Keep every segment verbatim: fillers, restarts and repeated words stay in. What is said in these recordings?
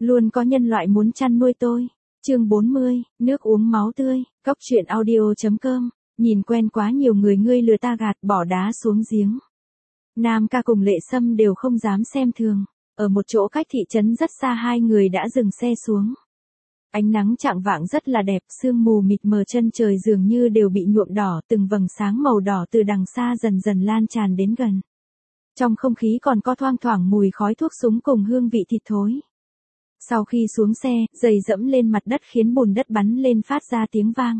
Luôn có nhân loại muốn chăn nuôi tôi. Chương bốn mươi, nước uống máu tươi, Cóc truyện audio chấm com, nhìn quen quá nhiều người ngươi lừa ta gạt, bỏ đá xuống giếng. Nam ca cùng Lệ Sâm đều không dám xem thường. Ở một chỗ cách thị trấn rất xa hai người đã dừng xe xuống. Ánh nắng chạng vạng rất là đẹp, sương mù mịt mờ chân trời dường như đều bị nhuộm đỏ, từng vầng sáng màu đỏ từ đằng xa dần dần lan tràn đến gần. Trong không khí còn có thoang thoảng mùi khói thuốc súng cùng hương vị thịt thối. Sau khi xuống xe, giày dẫm lên mặt đất khiến bùn đất bắn lên phát ra tiếng vang.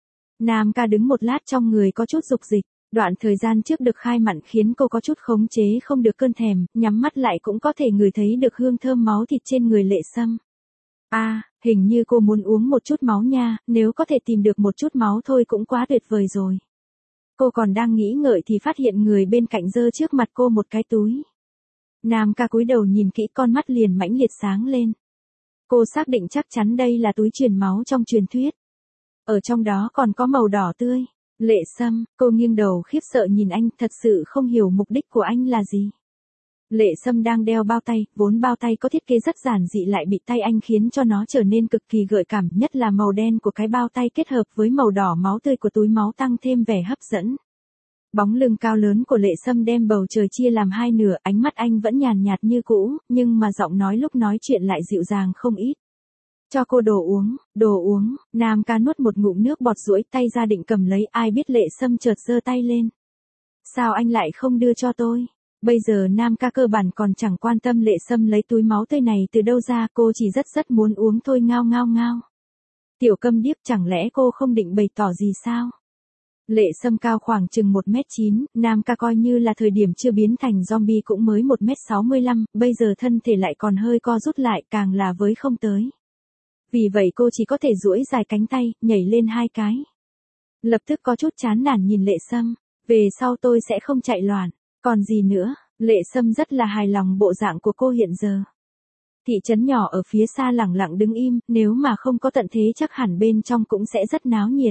Nam ca đứng một lát trong người có chút dục dịch, đoạn thời gian trước được khai mặn khiến cô có chút khống chế không được cơn thèm, nhắm mắt lại cũng có thể ngửi thấy được hương thơm máu thịt trên người Lệ Sâm. A, à, hình như cô muốn uống một chút máu nha, nếu có thể tìm được một chút máu thôi cũng quá tuyệt vời rồi. Cô còn đang nghĩ ngợi thì phát hiện người bên cạnh giơ trước mặt cô một cái túi. Nam ca cúi đầu nhìn kỹ, con mắt liền mãnh liệt sáng lên. Cô xác định chắc chắn đây là túi truyền máu trong truyền thuyết. Ở trong đó còn có màu đỏ tươi. Lệ Sâm, cô nghiêng đầu khiếp sợ nhìn anh, thật sự không hiểu mục đích của anh là gì. Lệ Sâm đang đeo bao tay, vốn bao tay có thiết kế rất giản dị lại bị tay anh khiến cho nó trở nên cực kỳ gợi cảm, nhất là màu đen của cái bao tay kết hợp với màu đỏ máu tươi của túi máu tăng thêm vẻ hấp dẫn. Bóng lưng cao lớn của Lệ Sâm đem bầu trời chia làm hai nửa, ánh mắt anh vẫn nhàn nhạt như cũ, nhưng mà giọng nói lúc nói chuyện lại dịu dàng không ít. Cho cô đồ uống, đồ uống, Nam ca nuốt một ngụm nước bọt duỗi tay ra định cầm lấy, ai biết Lệ Sâm chợt giơ tay lên. Sao anh lại không đưa cho tôi? Bây giờ Nam ca cơ bản còn chẳng quan tâm Lệ Sâm lấy túi máu tươi này từ đâu ra, cô chỉ rất rất muốn uống thôi, ngao ngao ngao. Tiểu câm điếc, chẳng lẽ cô không định bày tỏ gì sao? Lệ Sâm cao khoảng chừng một mét chín, Nam ca coi như là thời điểm chưa biến thành zombie cũng mới một mét sáu mươi lăm, bây giờ thân thể lại còn hơi co rút lại, càng là với không tới. Vì vậy cô chỉ có thể duỗi dài cánh tay, nhảy lên hai cái. Lập tức có chút chán nản nhìn Lệ Sâm, về sau tôi sẽ không chạy loạn, còn gì nữa. Lệ Sâm rất là hài lòng bộ dạng của cô hiện giờ. Thị trấn nhỏ ở phía xa lẳng lặng đứng im, nếu mà không có tận thế chắc hẳn bên trong cũng sẽ rất náo nhiệt.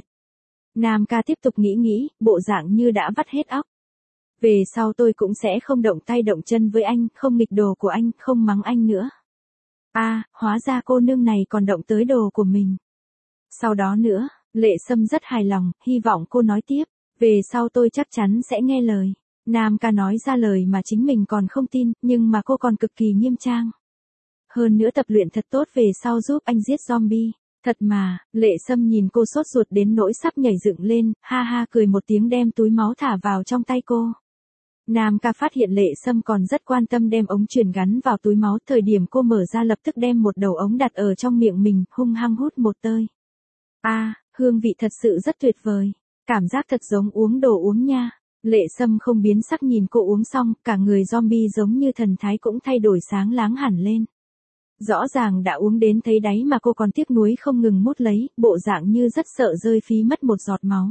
Nam ca tiếp tục nghĩ nghĩ, bộ dạng như đã vắt hết óc. Về sau tôi cũng sẽ không động tay động chân với anh, không nghịch đồ của anh, không mắng anh nữa. A, à, hóa ra cô nương này còn động tới đồ của mình. Sau đó nữa, Lệ Sâm rất hài lòng, hy vọng cô nói tiếp, về sau tôi chắc chắn sẽ nghe lời. Nam ca nói ra lời mà chính mình còn không tin, nhưng mà cô còn cực kỳ nghiêm trang. Hơn nữa tập luyện thật tốt về sau giúp anh giết zombie. Thật mà, Lệ Sâm nhìn cô sốt ruột đến nỗi sắp nhảy dựng lên, ha ha cười một tiếng đem túi máu thả vào trong tay cô. Nam ca phát hiện Lệ Sâm còn rất quan tâm đem ống truyền gắn vào túi máu, thời điểm cô mở ra lập tức đem một đầu ống đặt ở trong miệng mình, hung hăng hút một tơi. A, à, hương vị thật sự rất tuyệt vời, cảm giác thật giống uống đồ uống nha. Lệ Sâm không biến sắc nhìn cô uống xong, cả người zombie giống như thần thái cũng thay đổi sáng láng hẳn lên. Rõ ràng đã uống đến thấy đáy mà cô còn tiếc nuối không ngừng mút lấy, bộ dạng như rất sợ rơi phí mất một giọt máu.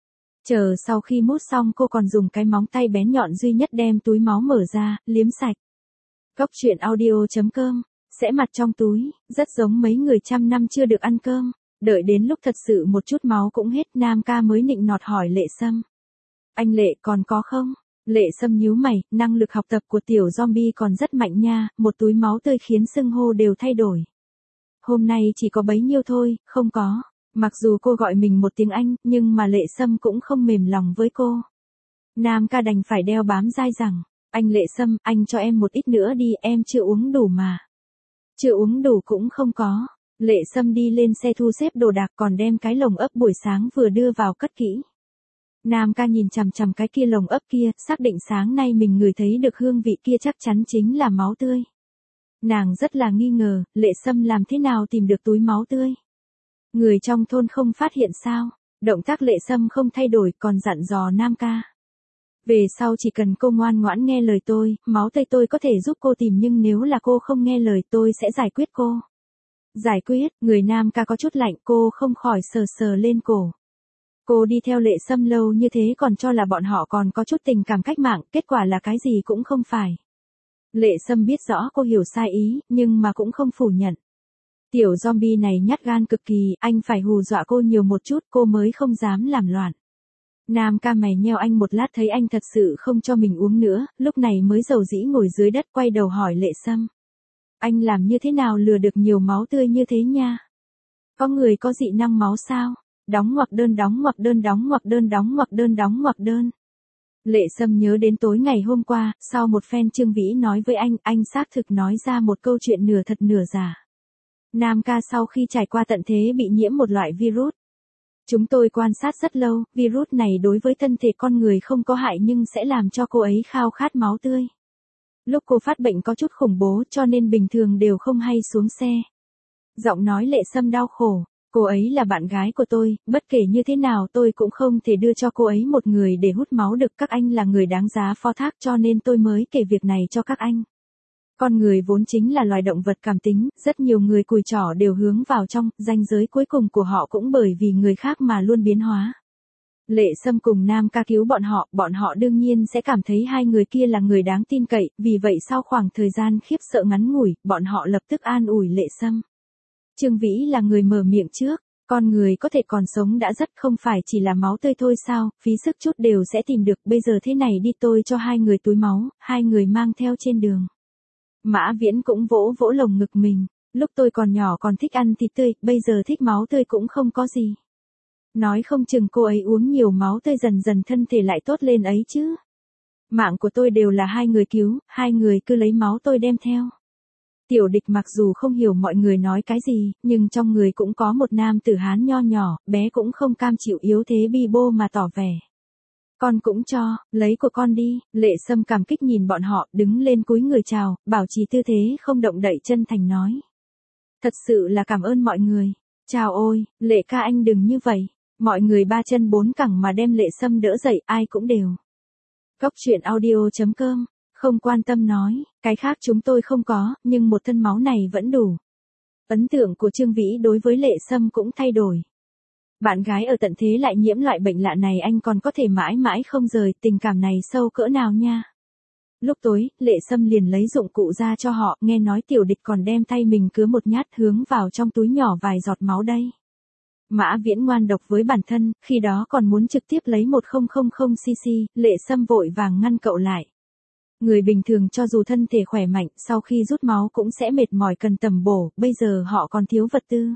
Chờ sau khi mút xong cô còn dùng cái móng tay bén nhọn duy nhất đem túi máu mở ra, liếm sạch. Cóc truyện audio chấm com, sẽ mặt trong túi, rất giống mấy người trăm năm chưa được ăn cơm. Đợi đến lúc thật sự một chút máu cũng hết, Nam ca mới nịnh nọt hỏi Lệ Sâm. Anh Lệ còn có không? Lệ Sâm nhíu mày, năng lực học tập của tiểu zombie còn rất mạnh nha, một túi máu tươi khiến xưng hô đều thay đổi. Hôm nay chỉ có bấy nhiêu thôi, không có. Mặc dù cô gọi mình một tiếng Anh, nhưng mà Lệ Sâm cũng không mềm lòng với cô. Nam ca đành phải đeo bám dai rằng, anh Lệ Sâm, anh cho em một ít nữa đi, em chưa uống đủ mà. Chưa uống đủ cũng không có. Lệ Sâm đi lên xe thu xếp đồ đạc còn đem cái lồng ấp buổi sáng vừa đưa vào cất kỹ. Nam ca nhìn chằm chằm cái kia lồng ấp kia, xác định sáng nay mình ngửi thấy được hương vị kia chắc chắn chính là máu tươi. Nàng rất là nghi ngờ, Lệ Sâm làm thế nào tìm được túi máu tươi? Người trong thôn không phát hiện sao? Động tác Lệ Sâm không thay đổi, còn dặn dò Nam ca. Về sau chỉ cần cô ngoan ngoãn nghe lời tôi, máu tươi tôi có thể giúp cô tìm, nhưng nếu là cô không nghe lời tôi sẽ giải quyết cô. Giải quyết, người Nam ca có chút lạnh, cô không khỏi sờ sờ lên cổ. Cô đi theo Lệ Sâm lâu như thế còn cho là bọn họ còn có chút tình cảm cách mạng, kết quả là cái gì cũng không phải. Lệ Sâm biết rõ cô hiểu sai ý, nhưng mà cũng không phủ nhận. Tiểu zombie này nhát gan cực kỳ, anh phải hù dọa cô nhiều một chút cô mới không dám làm loạn. Nam ca mày nheo anh một lát thấy anh thật sự không cho mình uống nữa, lúc này mới dầu dĩ ngồi dưới đất quay đầu hỏi Lệ Sâm. Anh làm như thế nào lừa được nhiều máu tươi như thế nha? Có người có dị năng máu sao? Đóng ngoặc đơn đóng ngoặc đơn đóng ngoặc đơn đóng ngoặc đơn đóng ngoặc đơn. Lệ Sâm nhớ đến tối ngày hôm qua, sau một phen Trương Vĩ nói với anh, anh xác thực nói ra một câu chuyện nửa thật nửa giả. Nam ca sau khi trải qua tận thế bị nhiễm một loại virus. Chúng tôi quan sát rất lâu, virus này đối với thân thể con người không có hại nhưng sẽ làm cho cô ấy khao khát máu tươi. Lúc cô phát bệnh có chút khủng bố cho nên bình thường đều không hay xuống xe. Giọng nói Lệ Sâm đau khổ. Cô ấy là bạn gái của tôi, bất kể như thế nào tôi cũng không thể đưa cho cô ấy một người để hút máu được. Các anh là người đáng giá phó thác cho nên tôi mới kể việc này cho các anh. Con người vốn chính là loài động vật cảm tính, rất nhiều người cùi chỏ đều hướng vào trong, ranh giới cuối cùng của họ cũng bởi vì người khác mà luôn biến hóa. Lệ Sâm cùng Nam ca cứu bọn họ, bọn họ đương nhiên sẽ cảm thấy hai người kia là người đáng tin cậy, vì vậy sau khoảng thời gian khiếp sợ ngắn ngủi, bọn họ lập tức an ủi Lệ Sâm. Trương Vĩ là người mở miệng trước, con người có thể còn sống đã rất không phải chỉ là máu tươi thôi sao, phí sức chút đều sẽ tìm được, bây giờ thế này đi tôi cho hai người túi máu, hai người mang theo trên đường. Mã Viễn cũng vỗ vỗ lồng ngực mình, lúc tôi còn nhỏ còn thích ăn thịt tươi, bây giờ thích máu tươi cũng không có gì. Nói không chừng cô ấy uống nhiều máu tươi dần dần thân thể lại tốt lên ấy chứ. Mạng của tôi đều là hai người cứu, hai người cứ lấy máu tôi đem theo. Tiểu Địch mặc dù không hiểu mọi người nói cái gì, nhưng trong người cũng có một nam tử Hán nho nhỏ, bé cũng không cam chịu yếu thế bi bô mà tỏ vẻ. Con cũng cho, lấy của con đi. Lệ Sâm cảm kích nhìn bọn họ, đứng lên cúi người chào, bảo trì tư thế không động đậy, chân thành nói. Thật sự là cảm ơn mọi người. Chào ôi, Lệ ca anh đừng như vậy. Mọi người ba chân bốn cẳng mà đem Lệ Sâm đỡ dậy, ai cũng đều. Góc truyện audio chấm com, không quan tâm nói, cái khác chúng tôi không có, nhưng một thân máu này vẫn đủ. Ấn tượng của Trương Vĩ đối với Lệ Sâm cũng thay đổi. Bạn gái ở tận thế lại nhiễm loại bệnh lạ này anh còn có thể mãi mãi không rời, tình cảm này sâu cỡ nào nha. Lúc tối, Lệ Sâm liền lấy dụng cụ ra cho họ, nghe nói Tiểu Địch còn đem tay mình cứa một nhát hướng vào trong túi nhỏ vài giọt máu đây. Mã Viễn ngoan độc với bản thân, khi đó còn muốn trực tiếp lấy một nghìn xê-xê, Lệ Sâm vội vàng ngăn cậu lại. Người bình thường cho dù thân thể khỏe mạnh, sau khi rút máu cũng sẽ mệt mỏi cần tầm bổ, bây giờ họ còn thiếu vật tư.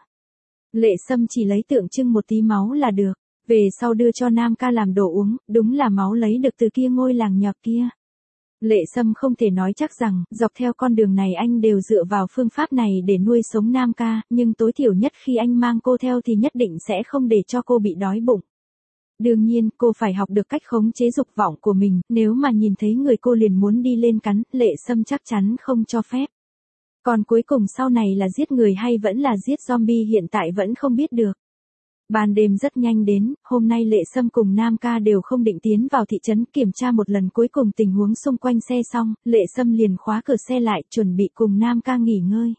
Lệ Sâm chỉ lấy tượng trưng một tí máu là được, về sau đưa cho Nam ca làm đồ uống, đúng là máu lấy được từ kia ngôi làng nhỏ kia. Lệ Sâm không thể nói chắc rằng, dọc theo con đường này anh đều dựa vào phương pháp này để nuôi sống Nam ca, nhưng tối thiểu nhất khi anh mang cô theo thì nhất định sẽ không để cho cô bị đói bụng. Đương nhiên, cô phải học được cách khống chế dục vọng của mình, nếu mà nhìn thấy người cô liền muốn đi lên cắn, Lệ Sâm chắc chắn không cho phép. Còn cuối cùng sau này là giết người hay vẫn là giết zombie hiện tại vẫn không biết được. Ban đêm rất nhanh đến, hôm nay Lệ Sâm cùng Nam ca đều không định tiến vào thị trấn, kiểm tra một lần cuối cùng tình huống xung quanh xe xong, Lệ Sâm liền khóa cửa xe lại, chuẩn bị cùng Nam ca nghỉ ngơi.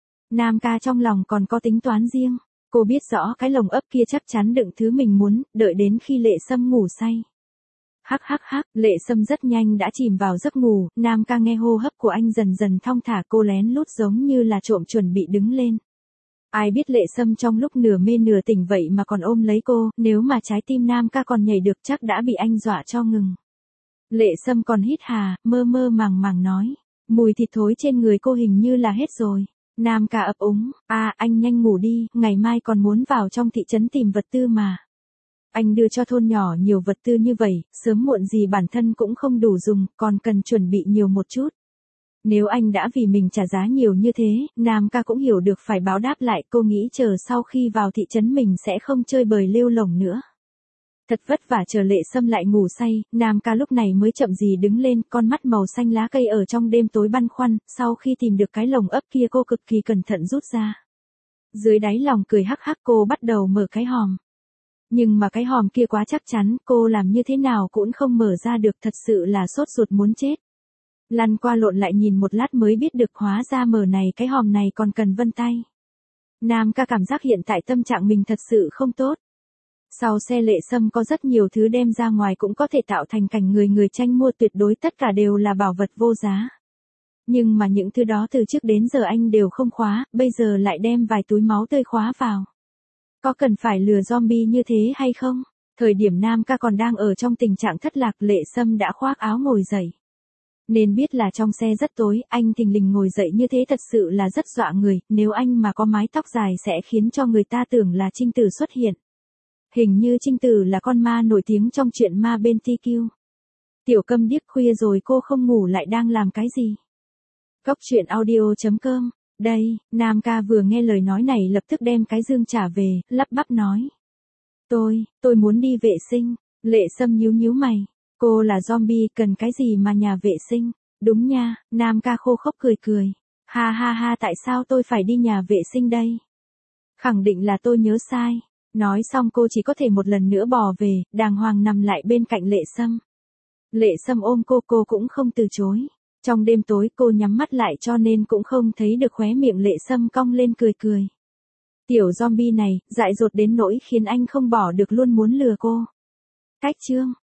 Nam ca trong lòng còn có tính toán riêng, cô biết rõ cái lồng ấp kia chắc chắn đựng thứ mình muốn, đợi đến khi Lệ Sâm ngủ say. Hắc hắc hắc, Lệ Sâm rất nhanh đã chìm vào giấc ngủ, Nam ca nghe hô hấp của anh dần dần thong thả, cô lén lút giống như là trộm chuẩn bị đứng lên. Ai biết Lệ Sâm trong lúc nửa mê nửa tỉnh vậy mà còn ôm lấy cô, nếu mà trái tim Nam ca còn nhảy được chắc đã bị anh dọa cho ngừng. Lệ Sâm còn hít hà, mơ mơ màng màng nói, mùi thịt thối trên người cô hình như là hết rồi. Nam ca ấp úng, à anh nhanh ngủ đi, ngày mai còn muốn vào trong thị trấn tìm vật tư mà. Anh đưa cho thôn nhỏ nhiều vật tư như vậy, sớm muộn gì bản thân cũng không đủ dùng, còn cần chuẩn bị nhiều một chút. Nếu anh đã vì mình trả giá nhiều như thế, Nam ca cũng hiểu được phải báo đáp lại, cô nghĩ chờ sau khi vào thị trấn mình sẽ không chơi bời lêu lổng nữa. Thật vất vả chờ Lệ Sâm lại ngủ say, Nam ca lúc này mới chậm gì đứng lên, con mắt màu xanh lá cây ở trong đêm tối băn khoăn, sau khi tìm được cái lồng ấp kia cô cực kỳ cẩn thận rút ra. Dưới đáy lòng cười hắc hắc cô bắt đầu mở cái hòm. Nhưng mà cái hòm kia quá chắc chắn, cô làm như thế nào cũng không mở ra được, thật sự là sốt ruột muốn chết. Lăn qua lộn lại nhìn một lát mới biết được hóa ra mở này cái hòm này còn cần vân tay. Nam ca cảm giác hiện tại tâm trạng mình thật sự không tốt. Sau xe Lệ Sâm có rất nhiều thứ đem ra ngoài cũng có thể tạo thành cảnh người người tranh mua, tuyệt đối tất cả đều là bảo vật vô giá. Nhưng mà những thứ đó từ trước đến giờ anh đều không khóa, bây giờ lại đem vài túi máu tươi khóa vào. Có cần phải lừa zombie như thế hay không? Thời điểm Nam ca còn đang ở trong tình trạng thất lạc, Lệ Sâm đã khoác áo ngồi dậy. Nên biết là trong xe rất tối, anh thình lình ngồi dậy như thế thật sự là rất dọa người, nếu anh mà có mái tóc dài sẽ khiến cho người ta tưởng là Trinh Tử xuất hiện. Hình như Trinh Tử là con ma nổi tiếng trong chuyện ma bên ti kiu. Tiểu Câm Điếc, khuya rồi cô không ngủ lại đang làm cái gì? Cốc truyện audio chấm com. Đây, Nam ca vừa nghe lời nói này lập tức đem cái dương trả về, lắp bắp nói. Tôi, tôi muốn đi vệ sinh. Lệ Sâm nhíu nhíu mày. Cô là zombie, cần cái gì mà nhà vệ sinh? Đúng nha, Nam ca khô khốc cười cười. Ha ha ha, tại sao tôi phải đi nhà vệ sinh đây? Khẳng định là tôi nhớ sai. Nói xong cô chỉ có thể một lần nữa bò về, đàng hoàng nằm lại bên cạnh Lệ Sâm. Lệ Sâm ôm cô, cô cũng không từ chối. Trong đêm tối cô nhắm mắt lại cho nên cũng không thấy được khóe miệng Lệ Sâm cong lên cười cười. Tiểu zombie này, dại dột đến nỗi khiến anh không bỏ được luôn muốn lừa cô. Cách chương